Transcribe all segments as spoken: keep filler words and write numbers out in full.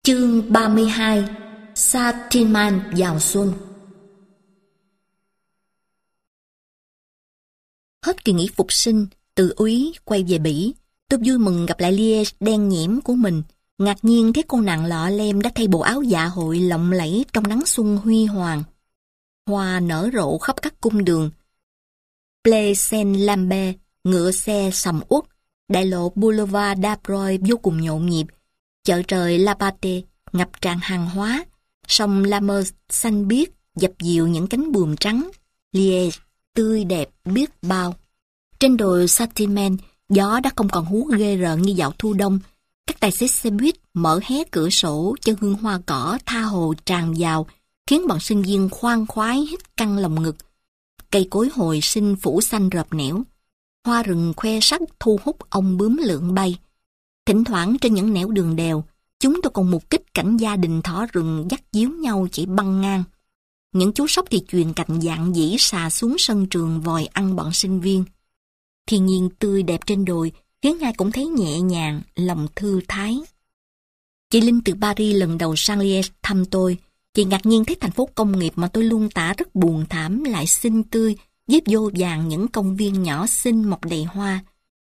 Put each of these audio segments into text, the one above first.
Chương ba mươi hai. Sa-tin-man vào xuân. Hết kỳ nghỉ phục sinh, từ úy quay về Bỉ. Tôi vui mừng gặp lại Liege đen nhẽm của mình. Ngạc nhiên thấy cô nàng lọ lem đã thay bộ áo dạ hội lộng lẫy trong nắng xuân huy hoàng. Hoa nở rộ khắp các cung đường. Place Saint-Lambert, ngựa xe sầm uất, đại lộ Boulevard d'Abreuil vô cùng nhộn nhịp. Chợ trời La Pâté ngập tràn hàng hóa, sông La Meuse xanh biếc dập dìu những cánh buồm trắng. Liège tươi đẹp biết bao. Trên đồi Sa-tin-man, gió đã không còn hú ghê rợn như dạo thu đông. Các tài xế xe buýt mở hé cửa sổ cho hương hoa cỏ tha hồ tràn vào, khiến bọn sinh viên khoan khoái hít căng lồng ngực. Cây cối hồi sinh phủ xanh rợp nẻo, hoa rừng khoe sắc thu hút ong bướm lượn bay. Thỉnh thoảng trên những nẻo đường đèo, chúng tôi còn mục kích cảnh gia đình thỏ rừng dắt díu nhau chỉ băng ngang. Những chú sóc thì chuyền cành dạng dĩ xà xuống sân trường vòi ăn bọn sinh viên. Thiên nhiên tươi đẹp trên đồi khiến ai cũng thấy nhẹ nhàng, lòng thư thái. Chị Linh từ Paris lần đầu sang Liège thăm tôi. Chị ngạc nhiên thấy thành phố công nghiệp mà tôi luôn tả rất buồn thảm lại xinh tươi, với vô vàn những công viên nhỏ xinh mọc đầy hoa.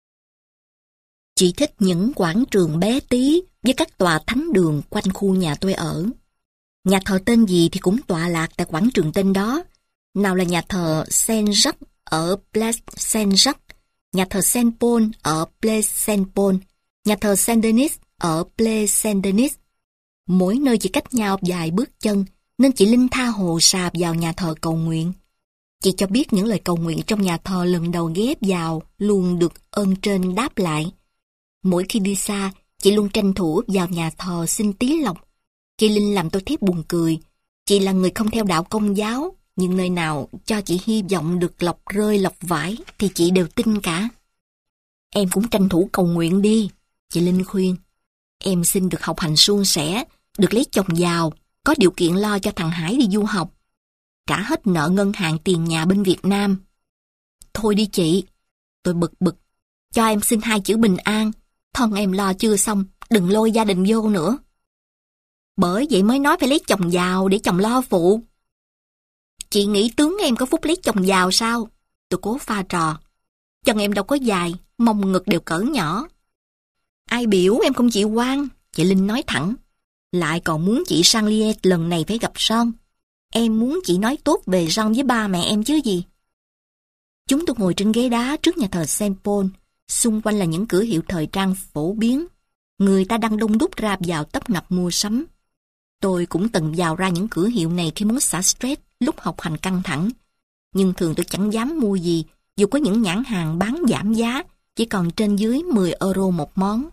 Chị thích những quảng trường bé tí với các tòa thánh đường quanh khu nhà tôi ở. Nhà thờ tên gì thì cũng tọa lạc tại quảng trường tên đó. Nào là nhà thờ Saint-Jacques ở Place Saint-Jacques, nhà thờ Saint-Paul ở Place Saint-Paul, nhà thờ Saint-Denis ở Place Saint-Denis. Mỗi nơi chỉ cách nhau vài bước chân, nên chị Linh tha hồ sạp vào nhà thờ cầu nguyện. Chị cho biết những lời cầu nguyện trong nhà thờ lần đầu ghép vào luôn được ơn trên đáp lại. Mỗi khi đi xa, chị luôn tranh thủ vào nhà thờ xin tí lộc. Chị Linh làm tôi thấy buồn cười. Chị là người không theo đạo Công giáo, nhưng nơi nào cho chị hy vọng được lộc rơi lộc vãi thì chị đều tin cả. Em cũng tranh thủ cầu nguyện đi, chị Linh khuyên. Em xin được học hành suôn sẻ, được lấy chồng giàu, có điều kiện lo cho thằng Hải đi du học, trả hết nợ ngân hàng tiền nhà bên Việt Nam. Thôi đi chị, tôi bực bực, cho em xin hai chữ bình an, thân em lo chưa xong, đừng lôi gia đình vô nữa. Bởi vậy mới nói phải lấy chồng giàu để chồng lo phụ. Chị nghĩ tướng em có phúc lấy chồng giàu sao? Tôi cố pha trò. Chân em đâu có dài, mông ngực đều cỡ nhỏ. Ai biểu em không chịu quan, chị Linh nói thẳng. Lại còn muốn chị sang Liège lần này phải gặp Jean. Em muốn chị nói tốt về Jean với ba mẹ em chứ gì. Chúng tôi ngồi trên ghế đá trước nhà thờ Saint-Paul. Xung quanh là những cửa hiệu thời trang phổ biến. Người ta đang đông đúc ra vào tấp nập mua sắm. Tôi cũng từng vào ra những cửa hiệu này khi muốn xả stress lúc học hành căng thẳng. Nhưng thường tôi chẳng dám mua gì, dù có những nhãn hàng bán giảm giá, chỉ còn trên dưới mười euro một món.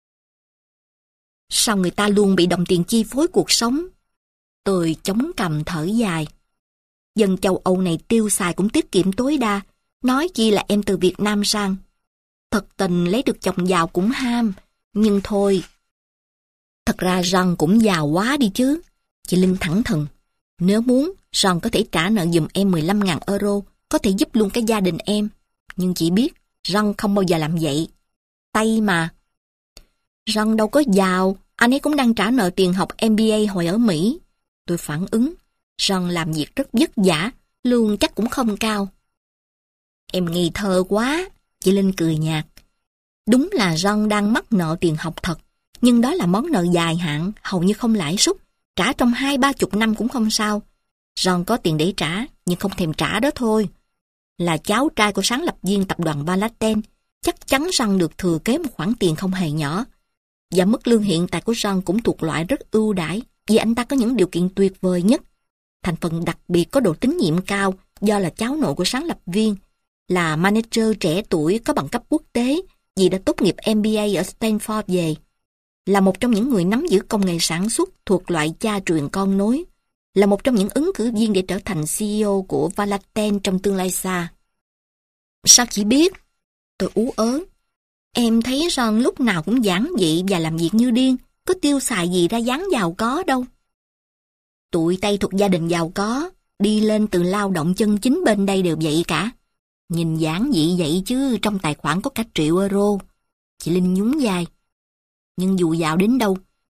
Sao người ta luôn bị đồng tiền chi phối cuộc sống? Tôi chống cằm thở dài. Dân châu Âu này tiêu xài cũng tiết kiệm tối đa, nói chi là em từ Việt Nam sang. Thật tình lấy được chồng giàu cũng ham, nhưng thôi. Thật ra Jean cũng giàu quá đi chứ. Chị Linh thẳng thừng. Nếu muốn, Jean có thể trả nợ giùm em mười lăm nghìn euro, có thể giúp luôn cái gia đình em. Nhưng chị biết, Jean không bao giờ làm vậy. Tay mà. Jean đâu có giàu, anh ấy cũng đang trả nợ tiền học em bê a hồi ở Mỹ. Tôi phản ứng. Jean làm việc rất vất vả, lương chắc cũng không cao. Em ngây thơ quá, chị Linh cười nhạt. Đúng là Jean đang mắc nợ tiền học thật, nhưng đó là món nợ dài hạn, hầu như không lãi suất, trả trong hai ba chục năm cũng không sao. Jean có tiền để trả, nhưng không thèm trả đó thôi. Là cháu trai của sáng lập viên tập đoàn Balaten, chắc chắn Jean được thừa kế một khoản tiền không hề nhỏ. Và mức lương hiện tại của Jean cũng thuộc loại rất ưu đãi, vì anh ta có những điều kiện tuyệt vời nhất. Thành phần đặc biệt có độ tín nhiệm cao do là cháu nội của sáng lập viên, là manager trẻ tuổi có bằng cấp quốc tế vì đã tốt nghiệp em bê a ở Stanford về, là một trong những người nắm giữ công nghệ sản xuất thuộc loại cha truyền con nối, là một trong những ứng cử viên để trở thành xê e ô của Valaten trong tương lai xa. Sao chị biết? Tôi ú ớ. Em thấy Jean lúc nào cũng giản dị và làm việc như điên, có tiêu xài gì ra dáng giàu có đâu. Tụi Tây thuộc gia đình giàu có, đi lên từ lao động chân chính bên đây đều vậy cả. Nhìn giản dị vậy chứ trong tài khoản có cả triệu euro. Chị Linh nhún vai. Nhưng dù giàu đến đâu,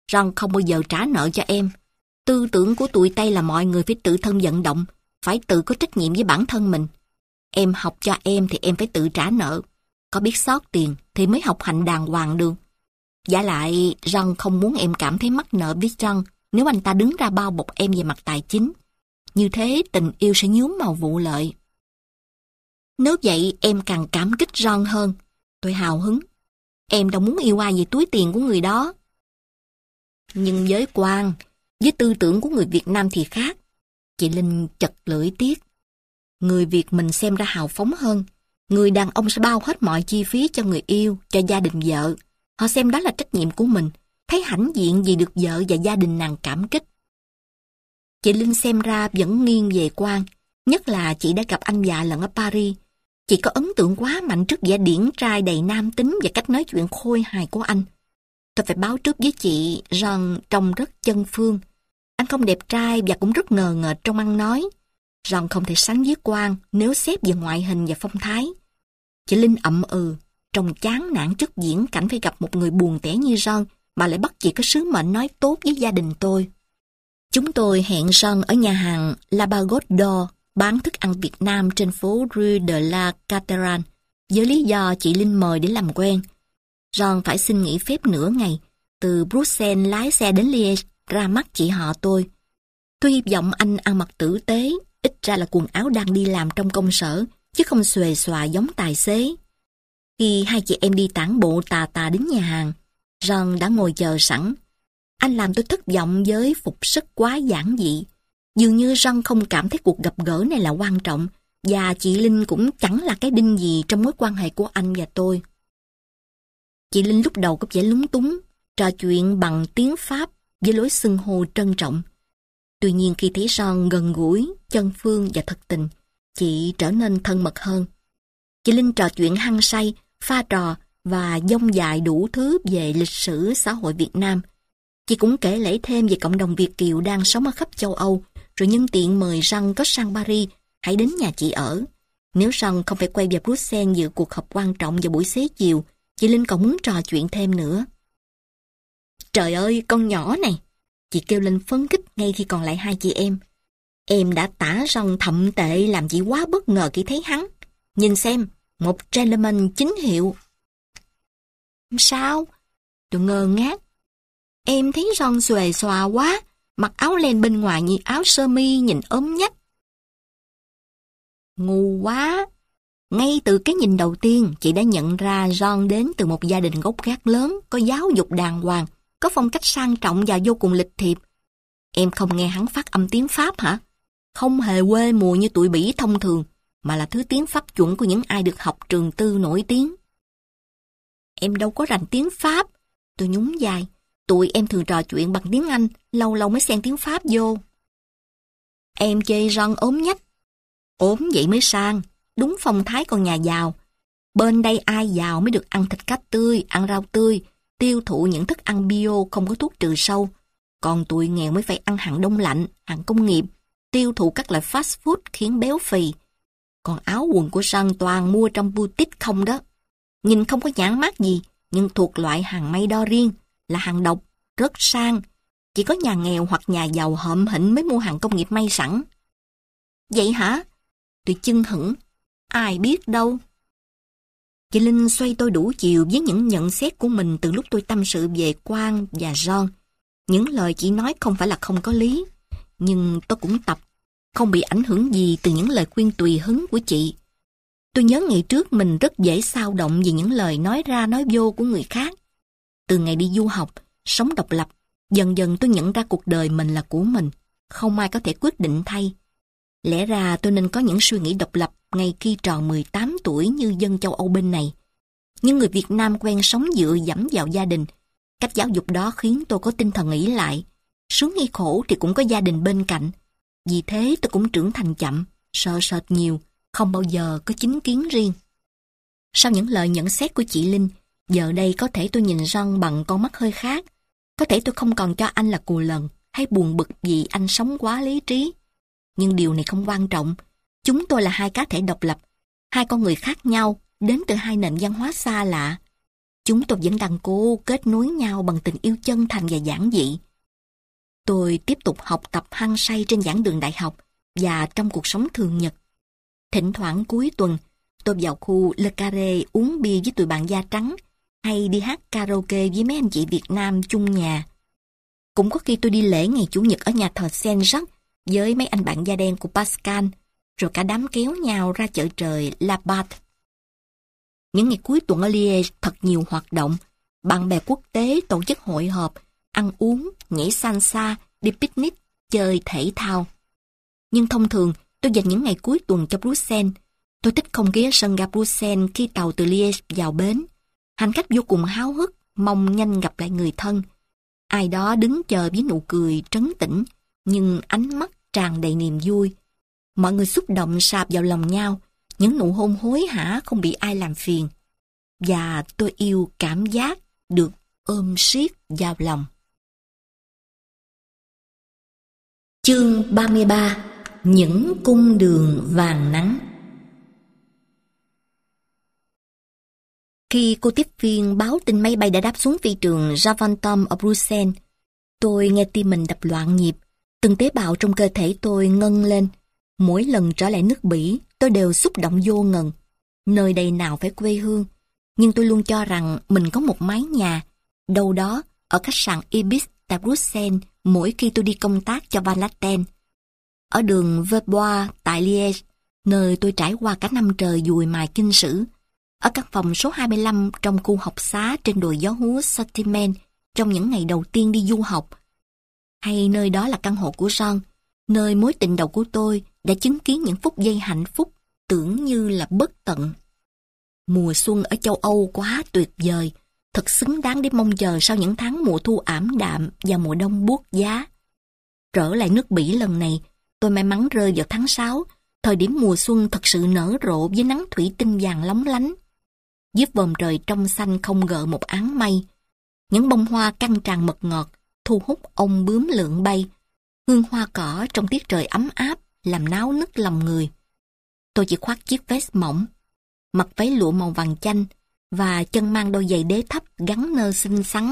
Ron không bao giờ trả nợ cho em. Tư tưởng của tụi Tây là mọi người phải tự thân vận động, phải tự có trách nhiệm với bản thân mình. Em học cho em thì em phải tự trả nợ. Có biết xót tiền thì mới học hành đàng hoàng được. Giả lại, Ron không muốn em cảm thấy mắc nợ với Ron nếu anh ta đứng ra bao bọc em về mặt tài chính. Như thế tình yêu sẽ nhuốm màu vụ lợi. Nếu vậy em càng cảm kích Ron hơn. Tôi hào hứng. Em đâu muốn yêu ai vì túi tiền của người đó. Nhưng với Quang, với tư tưởng của người Việt Nam thì khác. Chị Linh chật lưỡi tiếc. Người Việt mình xem ra hào phóng hơn. Người đàn ông sẽ bao hết mọi chi phí cho người yêu, cho gia đình vợ. Họ xem đó là trách nhiệm của mình, thấy hãnh diện vì được vợ và gia đình nàng cảm kích. Chị Linh xem ra vẫn nghiêng về Quang, nhất là chị đã gặp anh vợ lần ở Paris. Chị có ấn tượng quá mạnh trước vẻ điển trai đầy nam tính và cách nói chuyện khôi hài của anh. Tôi phải báo trước với chị rằng trông rất chân phương. Anh không đẹp trai và cũng rất ngờ nghệch trong ăn nói. Rằng không thể sánh với Quang nếu xét về ngoại hình và phong thái. Chị Linh ậm ừ, trông chán nản trước diễn cảnh phải gặp một người buồn tẻ như Ron mà lại bắt chị có sứ mệnh nói tốt với gia đình tôi. Chúng tôi hẹn Ron ở nhà hàng La Bagotte d'Or bán thức ăn Việt Nam trên phố Rue de la Cathédrale với lý do chị Linh mời để làm quen. Ron phải xin nghỉ phép nửa ngày, từ Bruxelles lái xe đến Liège ra mắt chị họ tôi. Tôi hy vọng anh ăn mặc tử tế, ít ra là quần áo đang đi làm trong công sở, chứ không xuề xòa giống tài xế. Khi hai chị em đi tản bộ tà tà đến nhà hàng, Ron đã ngồi chờ sẵn. Anh làm tôi thất vọng với phục sức quá giản dị. Dường như Ron không cảm thấy cuộc gặp gỡ này là quan trọng, và chị Linh cũng chẳng là cái đinh gì trong mối quan hệ của anh và tôi. Chị Linh lúc đầu có vẻ lúng túng, trò chuyện bằng tiếng Pháp với lối xưng hô trân trọng. Tuy nhiên khi thấy Ron gần gũi, chân phương và thật tình, chị trở nên thân mật hơn. Chị Linh trò chuyện hăng say, pha trò và dông dài đủ thứ về lịch sử xã hội Việt Nam. Chị cũng kể lể thêm về cộng đồng Việt kiều đang sống ở khắp châu Âu, rồi nhân tiện mời Ron có sang Paris, hãy đến nhà chị ở. Nếu Ron không phải quay về Bruxelles dự cuộc họp quan trọng vào buổi xế chiều, chị Linh còn muốn trò chuyện thêm nữa. Trời ơi, con nhỏ này! Chị kêu lên phấn khích ngay khi còn lại hai chị em. Em đã tả Ron thậm tệ làm chị quá bất ngờ khi thấy hắn. Nhìn xem, một gentleman chính hiệu. Sao? Tôi ngơ ngác. Em thấy Ron xuề xòa quá, mặc áo len bên ngoài như áo sơ mi nhìn ốm nhách. Ngu quá! Ngay từ cái nhìn đầu tiên, chị đã nhận ra Ron đến từ một gia đình gốc gác lớn, có giáo dục đàng hoàng, có phong cách sang trọng và vô cùng lịch thiệp. Em không nghe hắn phát âm tiếng Pháp hả? Không hề quê mùa như tụi Bỉ thông thường, mà là thứ tiếng Pháp chuẩn của những ai được học trường tư nổi tiếng. Em đâu có rành tiếng Pháp. Tôi nhún vai. Tụi em thường trò chuyện bằng tiếng Anh, lâu lâu mới xen tiếng Pháp vô. Em chê Ron ốm nhách. Ốm vậy mới sang, đúng phong thái con nhà giàu. Bên đây ai giàu mới được ăn thịt cá tươi, ăn rau tươi, tiêu thụ những thức ăn bio không có thuốc trừ sâu. Còn tụi nghèo mới phải ăn hàng đông lạnh, hàng công nghiệp, tiêu thụ các loại fast food khiến béo phì. Còn áo quần của Ron toàn mua trong boutique không đó. Nhìn không có nhãn mác gì, nhưng thuộc loại hàng may đo riêng, là hàng độc, rất sang. Chỉ có nhà nghèo hoặc nhà giàu hợm hĩnh mới mua hàng công nghiệp may sẵn. Vậy hả? Tôi chưng hửng. Ai biết đâu. Chị Linh xoay tôi đủ chiều với những nhận xét của mình từ lúc tôi tâm sự về Quang và Ron. Những lời chị nói không phải là không có lý, nhưng tôi cũng tập, không bị ảnh hưởng gì từ những lời khuyên tùy hứng của chị. Tôi nhớ ngày trước mình rất dễ xao động vì những lời nói ra nói vô của người khác. Từ ngày đi du học, sống độc lập, dần dần tôi nhận ra cuộc đời mình là của mình, không ai có thể quyết định thay. Lẽ ra tôi nên có những suy nghĩ độc lập ngay khi tròn mười tám tuổi như dân châu Âu bên này. Nhưng người Việt Nam quen sống dựa dẫm vào gia đình. Cách giáo dục đó khiến tôi có tinh thần nghĩ lại. Sướng hay khổ thì cũng có gia đình bên cạnh. Vì thế tôi cũng trưởng thành chậm, sợ sệt nhiều, không bao giờ có chính kiến riêng. Sau những lời nhận xét của chị Linh, giờ đây có thể tôi nhìn Ron bằng con mắt hơi khác. Có thể tôi không còn cho anh là cù lần hay buồn bực vì anh sống quá lý trí. Nhưng điều này không quan trọng. Chúng tôi là hai cá thể độc lập, hai con người khác nhau, đến từ hai nền văn hóa xa lạ. chúng tôi vẫn đang cố kết nối nhau bằng tình yêu chân thành và giản dị. Tôi tiếp tục học tập hăng say trên giảng đường đại học và trong cuộc sống thường nhật. Thỉnh thoảng cuối tuần, tôi vào khu Le Carré uống bia với tụi bạn da trắng hay đi hát karaoke với mấy anh chị Việt Nam chung nhà. Cũng có khi tôi đi lễ ngày Chủ nhật ở nhà thờ Saint-Jacques với mấy anh bạn da đen của Pascal, rồi cả đám kéo nhau ra chợ trời La Batte. Những ngày cuối tuần ở Liège thật nhiều hoạt động. Bạn bè quốc tế tổ chức hội họp, ăn uống, nhảy salsa, đi picnic, chơi thể thao. Nhưng thông thường, tôi dành những ngày cuối tuần cho Bruxelles. Tôi thích không khí ở sân ga Bruxelles khi tàu từ Liège vào bến. Hành khách vô cùng háo hức, mong nhanh gặp lại người thân. Ai đó đứng chờ với nụ cười trấn tĩnh, nhưng ánh mắt tràn đầy niềm vui. Mọi người xúc động sạp vào lòng nhau, những nụ hôn hối hả không bị ai làm phiền. Và tôi yêu cảm giác được ôm siết vào lòng. Chương ba mươi ba. Những cung đường vàng nắng. Khi cô tiếp viên báo tin máy bay đã đáp xuống phi trường Zaventem ở Bruxelles, tôi nghe tim mình đập loạn nhịp, từng tế bào trong cơ thể tôi ngân lên. Mỗi lần trở lại nước Bỉ, tôi đều xúc động vô ngần. Nơi đây nào phải quê hương, nhưng tôi luôn cho rằng mình có một mái nhà, đâu đó ở khách sạn Ibis tại Bruxelles mỗi khi tôi đi công tác cho Van Laten. Ở đường Verbois tại Liège, nơi tôi trải qua cả năm trời dùi mài kinh sử. Ở căn phòng số hai mươi lăm trong khu học xá trên đồi gió hú Sortiment trong những ngày đầu tiên đi du học. Hay nơi đó là căn hộ của Jean, nơi mối tình đầu của tôi đã chứng kiến những phút giây hạnh phúc tưởng như là bất tận. Mùa xuân ở châu Âu quá tuyệt vời, thật xứng đáng để mong chờ sau những tháng mùa thu ảm đạm và mùa đông buốt giá. Trở lại nước Bỉ lần này, tôi may mắn rơi vào tháng sáu, thời điểm mùa xuân thật sự nở rộ với nắng thủy tinh vàng lóng lánh. Dưới vòm trời trong xanh không gợ một áng mây, những bông hoa căng tràn mật ngọt thu hút ong bướm lượn bay. Hương hoa cỏ trong tiết trời ấm áp làm náo nức lòng người. Tôi chỉ khoác chiếc vest mỏng, mặc váy lụa màu vàng chanh và chân mang đôi giày đế thấp gắn nơ xinh xắn.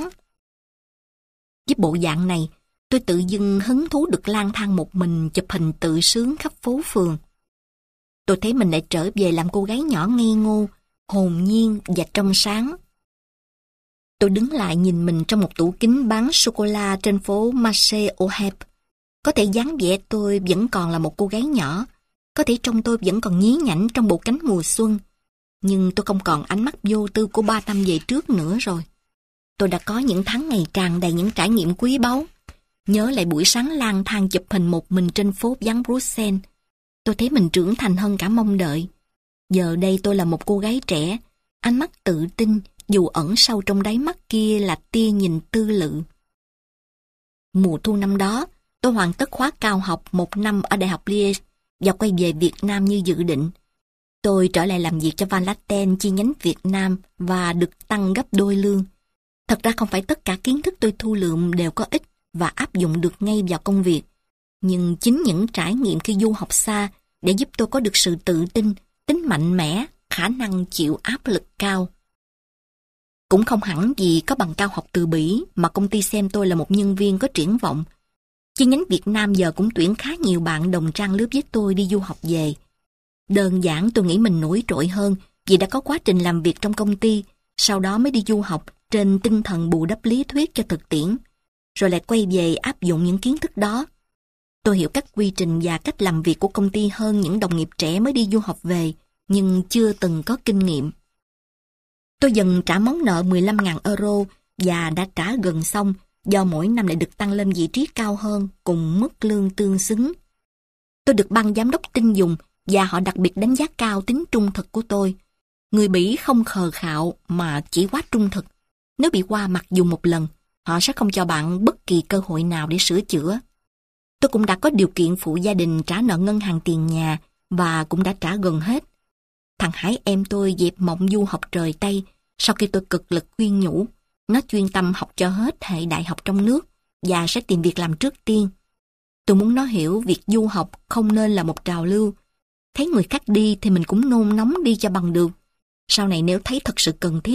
Với bộ dạng này, tôi tự dưng hứng thú được lang thang một mình chụp hình tự sướng khắp phố phường. Tôi thấy mình lại trở về làm cô gái nhỏ ngây ngô, hồn nhiên và trong sáng. Tôi đứng lại nhìn mình trong một tủ kính bán sô-cô-la trên phố Marché aux Herbes. Có thể dáng vẻ tôi vẫn còn là một cô gái nhỏ, có thể trông tôi vẫn còn nhí nhảnh trong bộ cánh mùa xuân, nhưng tôi không còn ánh mắt vô tư của ba năm về trước nữa rồi. Tôi đã có những tháng ngày tràn đầy những trải nghiệm quý báu. Nhớ lại buổi sáng lang thang chụp hình một mình trên phố vắng Bruxelles, tôi thấy mình trưởng thành hơn cả mong đợi. Giờ đây tôi là một cô gái trẻ, ánh mắt tự tin, dù ẩn sâu trong đáy mắt kia là tia nhìn tư lự. Mùa thu năm đó, tôi hoàn tất khóa cao học một năm ở Đại học Liège và quay về Việt Nam như dự định. Tôi trở lại làm việc cho Van Laten chi nhánh Việt Nam và được tăng gấp đôi lương. Thật ra không phải tất cả kiến thức tôi thu lượm đều có ích và áp dụng được ngay vào công việc. Nhưng chính những trải nghiệm khi du học xa để giúp tôi có được sự tự tin, tính mạnh mẽ, khả năng chịu áp lực cao. Cũng không hẳn vì có bằng cao học từ Bỉ mà công ty xem tôi là một nhân viên có triển vọng. Chi nhánh Việt Nam giờ cũng tuyển khá nhiều bạn đồng trang lứa với tôi đi du học về. Đơn giản tôi nghĩ mình nổi trội hơn vì đã có quá trình làm việc trong công ty, sau đó mới đi du học trên tinh thần bù đắp lý thuyết cho thực tiễn, rồi lại quay về áp dụng những kiến thức đó. Tôi hiểu các quy trình và cách làm việc của công ty hơn những đồng nghiệp trẻ mới đi du học về, nhưng chưa từng có kinh nghiệm. Tôi dần trả món nợ mười lăm nghìn euro và đã trả gần xong do mỗi năm lại được tăng lên vị trí cao hơn cùng mức lương tương xứng. Tôi được ban giám đốc tin dùng và họ đặc biệt đánh giá cao tính trung thực của tôi. Người Bỉ không khờ khạo mà chỉ quá trung thực. Nếu bị qua mặt dùng một lần, họ sẽ không cho bạn bất kỳ cơ hội nào để sửa chữa. Tôi cũng đã có điều kiện phụ gia đình trả nợ ngân hàng tiền nhà và cũng đã trả gần hết. Thằng Hải em tôi dẹp mộng du học trời Tây sau khi tôi cực lực khuyên nhủ. Nó chuyên tâm học cho hết hệ đại học trong nước và sẽ tìm việc làm trước tiên. Tôi muốn nó hiểu việc du học không nên là một trào lưu. Thấy người khác đi thì mình cũng nôn nóng đi cho bằng được. Sau này nếu thấy thật sự cần thiết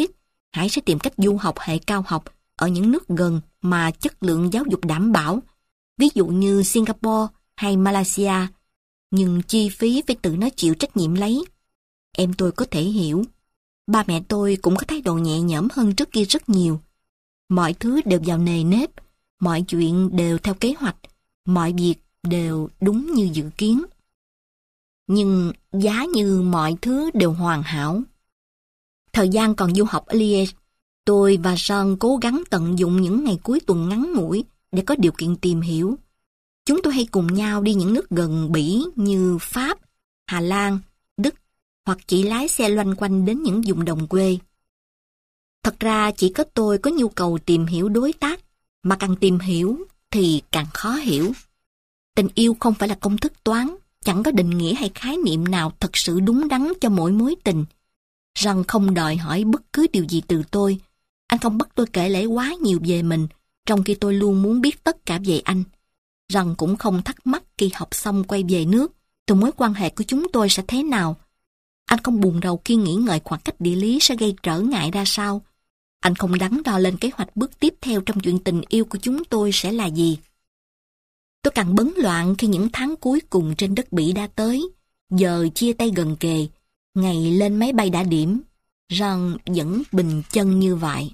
Hải sẽ tìm cách du học hệ cao học ở những nước gần mà chất lượng giáo dục đảm bảo, ví dụ như Singapore hay Malaysia, nhưng chi phí phải tự nó chịu trách nhiệm lấy. Em tôi có thể hiểu. Ba mẹ tôi cũng có thái độ nhẹ nhõm hơn trước kia rất nhiều. Mọi thứ đều vào nề nếp, mọi chuyện đều theo kế hoạch, mọi việc đều đúng như dự kiến. Nhưng giá như mọi thứ đều hoàn hảo. Thời gian còn du học ở Liège, tôi và Jean cố gắng tận dụng những ngày cuối tuần ngắn ngủi để có điều kiện tìm hiểu. Chúng tôi hay cùng nhau đi những nước gần Bỉ như Pháp, Hà Lan, Đức, hoặc chỉ lái xe loanh quanh đến những vùng đồng quê. Thật ra chỉ có tôi có nhu cầu tìm hiểu đối tác, mà càng tìm hiểu thì càng khó hiểu. Tình yêu không phải là công thức toán, chẳng có định nghĩa hay khái niệm nào thật sự đúng đắn cho mỗi mối tình. Rằng không đòi hỏi bất cứ điều gì từ tôi. Anh không bắt tôi kể lể quá nhiều về mình, trong khi tôi luôn muốn biết tất cả về anh. Rằng cũng không thắc mắc khi học xong quay về nước, từ mối quan hệ của chúng tôi sẽ thế nào. Anh không buồn rầu khi nghĩ ngợi khoảng cách địa lý sẽ gây trở ngại ra sao. Anh không đắn đo lên kế hoạch bước tiếp theo trong chuyện tình yêu của chúng tôi sẽ là gì. Tôi càng bấn loạn khi những tháng cuối cùng trên đất Bỉ đã tới. Giờ chia tay gần kề, ngày lên máy bay đã điểm. Rằng vẫn bình chân như vậy.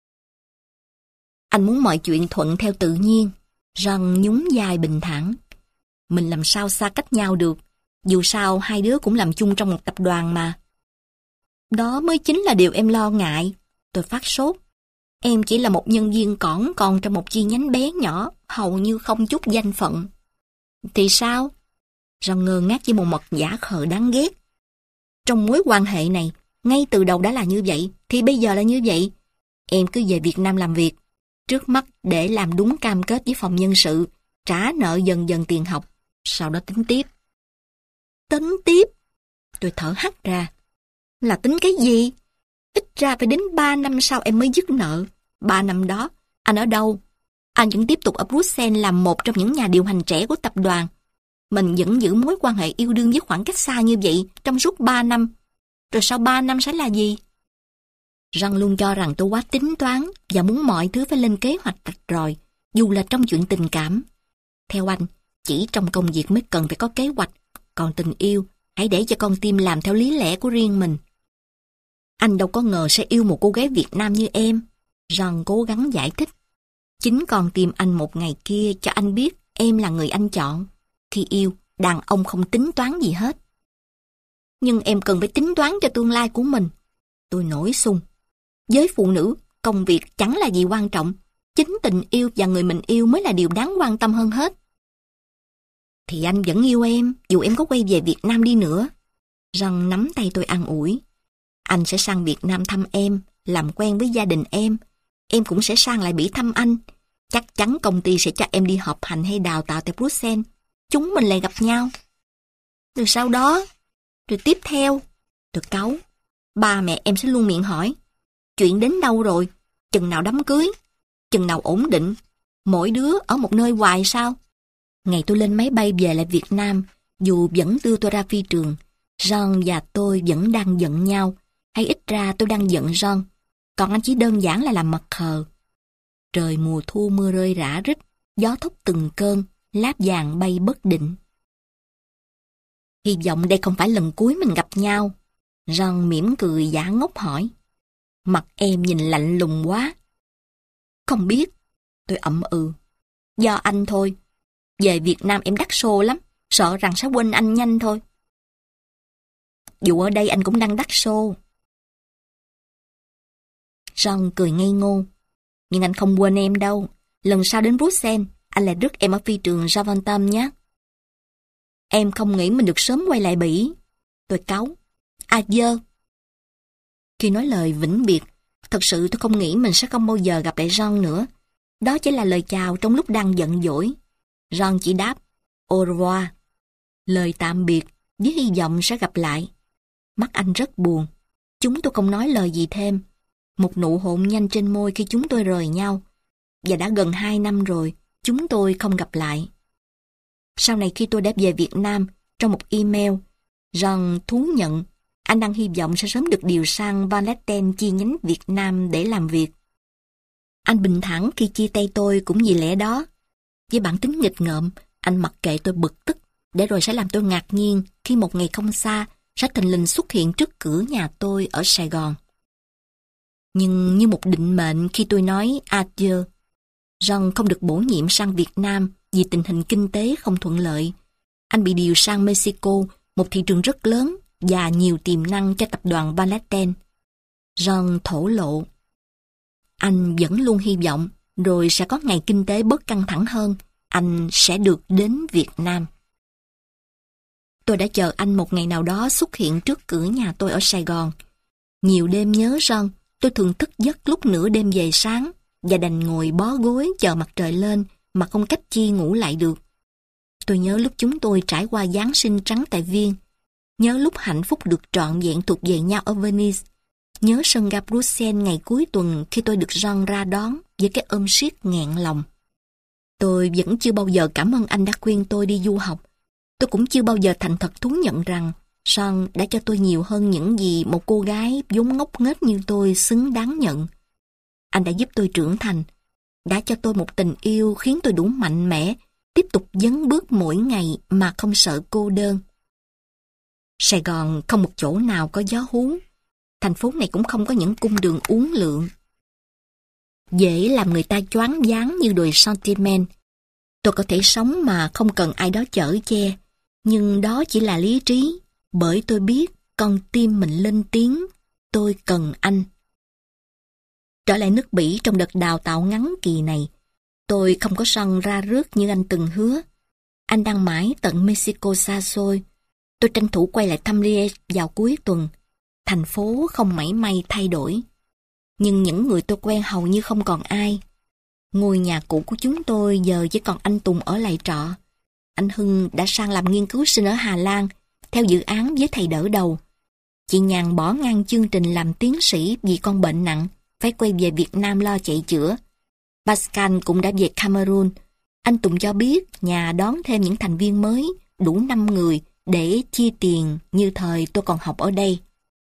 Anh muốn mọi chuyện thuận theo tự nhiên. Rằng nhún vai bình thản. Mình làm sao xa cách nhau được. Dù sao hai đứa cũng làm chung trong một tập đoàn mà. Đó mới chính là điều em lo ngại. Tôi phát sốt. Em chỉ là một nhân viên cỏn còn trong một chi nhánh bé nhỏ, hầu như không chút danh phận. Thì sao? Rằng ngơ ngác với một mặt giả khờ đáng ghét. Trong mối quan hệ này, ngay từ đầu đã là như vậy, thì bây giờ là như vậy. Em cứ về Việt Nam làm việc. Trước mắt để làm đúng cam kết với phòng nhân sự, trả nợ dần dần tiền học, sau đó tính tiếp. Tính tiếp? Tôi thở hắt ra. Là tính cái gì? Ít ra phải đến ba năm sau em mới dứt nợ. Ba năm đó, anh ở đâu? Anh vẫn tiếp tục ở Bruxelles làm một trong những nhà điều hành trẻ của tập đoàn. Mình vẫn giữ mối quan hệ yêu đương với khoảng cách xa như vậy trong suốt ba năm. Rồi sau ba năm sẽ là gì? Răng luôn cho rằng tôi quá tính toán và muốn mọi thứ phải lên kế hoạch rạch ròi, dù là trong chuyện tình cảm. Theo anh, chỉ trong công việc mới cần phải có kế hoạch, còn tình yêu, hãy để cho con tim làm theo lý lẽ của riêng mình. Anh đâu có ngờ sẽ yêu một cô gái Việt Nam như em. Răng cố gắng giải thích. Chính con tim anh một ngày kia cho anh biết em là người anh chọn. Khi yêu, đàn ông không tính toán gì hết. Nhưng em cần phải tính toán cho tương lai của mình. Tôi nổi xung. Với phụ nữ, công việc chẳng là gì quan trọng. Chính tình yêu và người mình yêu mới là điều đáng quan tâm hơn hết. Thì anh vẫn yêu em, dù em có quay về Việt Nam đi nữa. Răng nắm tay tôi an ủi. Anh sẽ sang Việt Nam thăm em, làm quen với gia đình em. Em cũng sẽ sang lại Bỉ thăm anh. Chắc chắn công ty sẽ cho em đi học hành hay đào tạo tại Bruxelles. Chúng mình lại gặp nhau. Từ sau đó, rồi tiếp theo, tôi cáu. Ba mẹ em sẽ luôn miệng hỏi. Chuyện đến đâu rồi? Chừng nào đám cưới? Chừng nào ổn định? Mỗi đứa ở một nơi hoài sao? Ngày tôi lên máy bay về lại Việt Nam, dù vẫn đưa tôi ra phi trường, Jean và tôi vẫn đang giận nhau. Hay ít ra tôi đang giận Jean, còn anh chỉ đơn giản là làm mặt khờ. Trời mùa thu mưa rơi rã rít, gió thốc từng cơn, láp vàng bay bất định. Hy vọng đây không phải lần cuối mình gặp nhau. Jean mỉm cười giả ngốc hỏi. Mặt em nhìn lạnh lùng quá. Không biết. Tôi ậm ừ. Do anh thôi. Về Việt Nam em đắt xô lắm, sợ rằng sẽ quên anh nhanh thôi. Dù ở đây anh cũng đang đắt xô. Jean cười ngây ngô. Nhưng anh không quên em đâu. Lần sau đến Bruxelles, anh lại rước em ở phi trường Zaventem nhé. Em không nghĩ mình được sớm quay lại Bỉ. Tôi cáu. Adieu. Khi nói lời vĩnh biệt, thật sự tôi không nghĩ mình sẽ không bao giờ gặp lại Jean nữa. Đó chỉ là lời chào trong lúc đang giận dỗi. Jean chỉ đáp au revoir, lời tạm biệt với hy vọng sẽ gặp lại. Mắt anh rất buồn. Chúng tôi không nói lời gì thêm. Một nụ hôn nhanh trên môi khi chúng tôi rời nhau. Và đã gần hai năm rồi, chúng tôi không gặp lại. Sau này khi tôi đã về Việt Nam, trong một email, Jean thú nhận anh đang hy vọng sẽ sớm được điều sang Van Letten chi nhánh Việt Nam để làm việc. Anh bình thản khi chia tay tôi cũng vì lẽ đó. Với bản tính nghịch ngợm, anh mặc kệ tôi bực tức, để rồi sẽ làm tôi ngạc nhiên khi một ngày không xa sẽ thình lình xuất hiện trước cửa nhà tôi ở Sài Gòn. Nhưng như một định mệnh khi tôi nói adieu, John không được bổ nhiệm sang Việt Nam vì tình hình kinh tế không thuận lợi. Anh bị điều sang Mexico, một thị trường rất lớn và nhiều tiềm năng cho tập đoàn Van Letten. John thổ lộ. Anh vẫn luôn hy vọng rồi sẽ có ngày kinh tế bớt căng thẳng hơn, anh sẽ được đến Việt Nam. Tôi đã chờ anh một ngày nào đó xuất hiện trước cửa nhà tôi ở Sài Gòn. Nhiều đêm nhớ John, tôi thường thức giấc lúc nửa đêm về sáng và đành ngồi bó gối chờ mặt trời lên mà không cách chi ngủ lại được. Tôi nhớ lúc chúng tôi trải qua Giáng sinh trắng tại Viên, nhớ lúc hạnh phúc được trọn vẹn thuộc về nhau ở Venice, nhớ sân ga Bruxelles ngày cuối tuần khi tôi được John ra đón với cái ôm siết nghẹn lòng. Tôi vẫn chưa bao giờ cảm ơn anh đã khuyên tôi đi du học. Tôi cũng chưa bao giờ thành thật thú nhận rằng John đã cho tôi nhiều hơn những gì một cô gái vốn ngốc nghếch như tôi xứng đáng nhận. Anh đã giúp tôi trưởng thành, đã cho tôi một tình yêu khiến tôi đủ mạnh mẽ, tiếp tục dấn bước mỗi ngày mà không sợ cô đơn. Sài Gòn không một chỗ nào có gió hú. Thành phố này cũng không có những cung đường uốn lượn, dễ làm người ta choáng váng như đồi Saint-Germain. Tôi có thể sống mà không cần ai đó chở che, nhưng đó chỉ là lý trí, bởi tôi biết con tim mình lên tiếng, tôi cần anh. Trở lại nước Bỉ trong đợt đào tạo ngắn kỳ này, tôi không có John ra rước như anh từng hứa. Anh đang mãi tận Mexico xa xôi. Tôi tranh thủ quay lại thăm Liège vào cuối tuần. Thành phố không mảy may thay đổi. Nhưng những người tôi quen hầu như không còn ai. Ngôi nhà cũ của chúng tôi giờ chỉ còn anh Tùng ở lại trọ. Anh Hưng đã sang làm nghiên cứu sinh ở Hà Lan, theo dự án với thầy đỡ đầu. Chị Nhàn bỏ ngang chương trình làm tiến sĩ vì con bệnh nặng, phải quay về Việt Nam lo chạy chữa. Pascal cũng đã về Cameroon. Anh Tùng cho biết nhà đón thêm những thành viên mới, đủ năm người, để chia tiền như thời tôi còn học ở đây.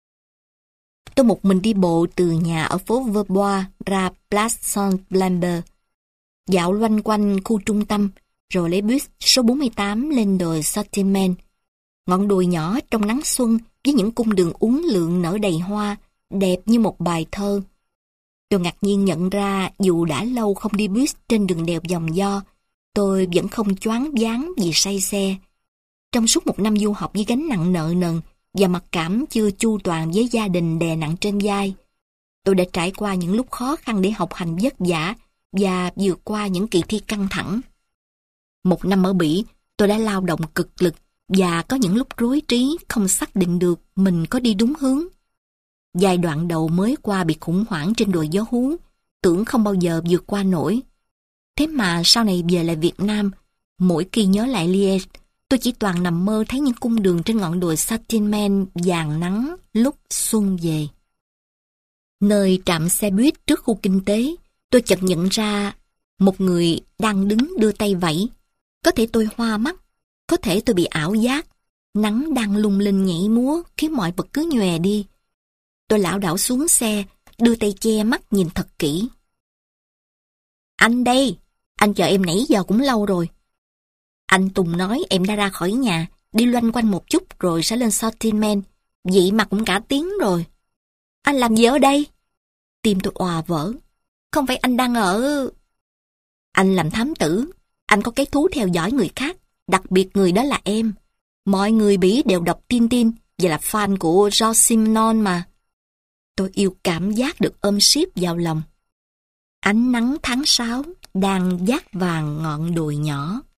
Tôi một mình đi bộ từ nhà ở phố Verbois ra Place Saint-Lambert, dạo loanh quanh khu trung tâm, rồi lấy bus số bốn mươi tám lên đồi Saint-Germain. Ngọn đồi nhỏ trong nắng xuân với những cung đường uốn lượn nở đầy hoa, đẹp như một bài thơ. Tôi ngạc nhiên nhận ra dù đã lâu không đi bus trên đường đèo Vòng Do, tôi vẫn không choáng váng vì say xe. Trong suốt một năm du học với gánh nặng nợ nần và mặc cảm chưa chu toàn với gia đình đè nặng trên vai, tôi đã trải qua những lúc khó khăn để học hành vất vả và vượt qua những kỳ thi căng thẳng. Một năm ở Bỉ, tôi đã lao động cực lực và có những lúc rối trí không xác định được mình có đi đúng hướng. Giai đoạn đầu mới qua bị khủng hoảng trên đồi gió hú, tưởng không bao giờ vượt qua nổi. Thế mà sau này về lại Việt Nam, mỗi khi nhớ lại Liège, tôi chỉ toàn nằm mơ thấy những cung đường trên ngọn đồi Saint-Germain vàng nắng lúc xuân về. Nơi trạm xe buýt trước khu kinh tế, tôi chợt nhận ra một người đang đứng đưa tay vẫy. Có thể tôi hoa mắt, có thể tôi bị ảo giác. Nắng đang lung linh nhảy múa khiến mọi vật cứ nhòe đi. Tôi lảo đảo xuống xe, đưa tay che mắt nhìn thật kỹ. Anh đây, anh chờ em nãy giờ cũng lâu rồi. Anh Tùng nói em đã ra khỏi nhà, đi loanh quanh một chút rồi sẽ lên Saint-Germain. Vậy mà cũng cả tiếng rồi. Anh làm gì ở đây? Tim tôi òa vỡ. Không phải anh đang ở... Anh làm thám tử. Anh có cái thú theo dõi người khác, đặc biệt người đó là em. Mọi người Bỉ đều đọc Tintin và là fan của George Simenon mà. Tôi yêu cảm giác được ôm siết vào lòng. Ánh nắng tháng sáu đang dát vàng ngọn đồi nhỏ.